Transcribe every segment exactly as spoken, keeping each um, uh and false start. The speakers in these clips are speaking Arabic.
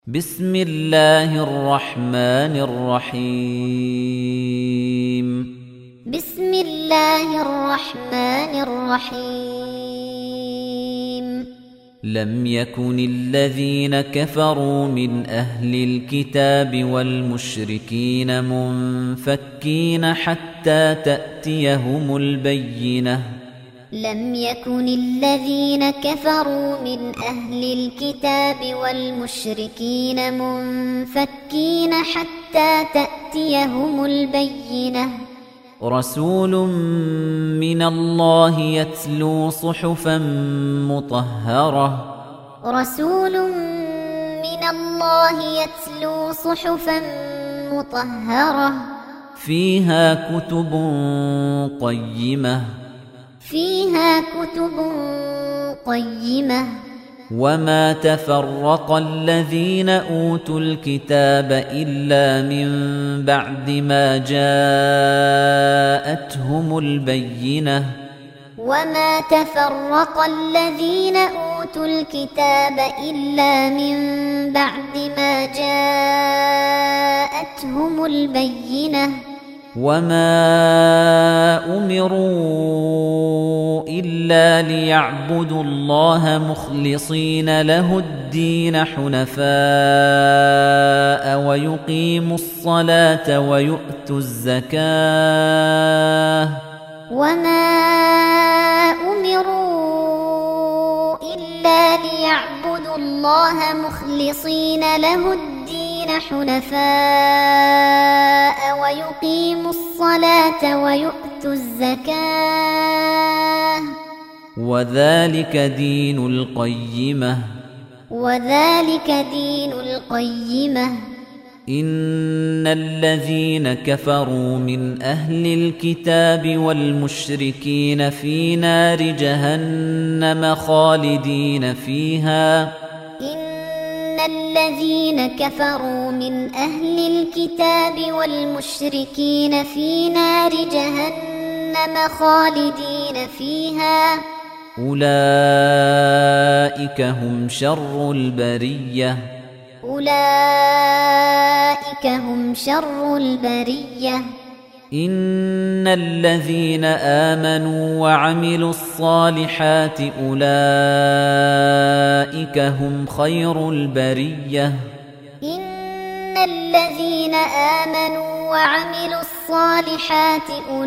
بسم الله الرحمن الرحيم بسم الله الرحمن الرحيم لم يكن الذين كفروا من أهل الكتاب والمشركين منفكين حتى تأتيهم البينة لم يكن الذين كفروا من أهل الكتاب والمشركين منفكين حتى تأتيهم البينة رسول من الله يتلو صحفا مطهرة رسول من الله يتلو صحفا مطهرة فيها كتب قيمة فيها كتب قيمة وما تفرق الذين أوتوا الكتاب إلا من بعد ما جاءتهم البينة وما تفرق الذين أوتوا الكتاب إلا من بعد ما جاءتهم البينة وما أمروا إلا ليعبدوا الله مخلصين له الدين حنفاء ويقيموا الصلاة ويؤتوا الزكاة وما أمروا إلا ليعبدوا الله مخلصين له الدين حنفاء ويقيموا الصلاة ويؤتوا الزكاة وذلك دين القيمة وذلك دين القيمة إن الذين كفروا من أهل الكتاب والمشركين في نار جهنم خالدين فيها إن الذين كفروا من أهل الكتاب والمشركين في نار جهنم خالدين فيها أولئك هم شر البرية أولئك هم شر البرية إن الذين آمنوا وعملوا الصالحات أولئك هم خير البرية إن الذين آمنوا وعملوا الصالحات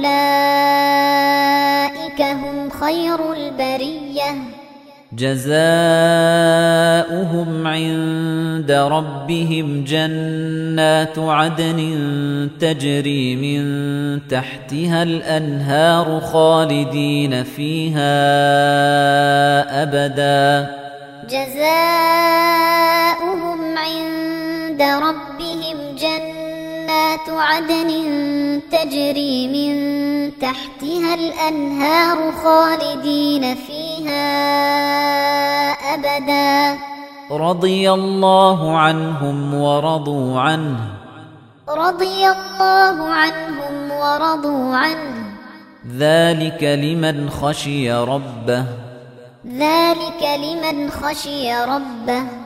أولئك هم خير البرية جزاؤهم عند ربهم جنات عدن تجري من تحتها الأنهار خالدين فيها أبدا جزاؤهم عند ربهم جنات عدن تجري من تحتها الأنهار خالدين فيها أبدا رضي الله عنهم ورضوا عنه رضي الله عنهم ورضوا عنه ذلك لمن خشي ربه ذلك لمن خشي ربه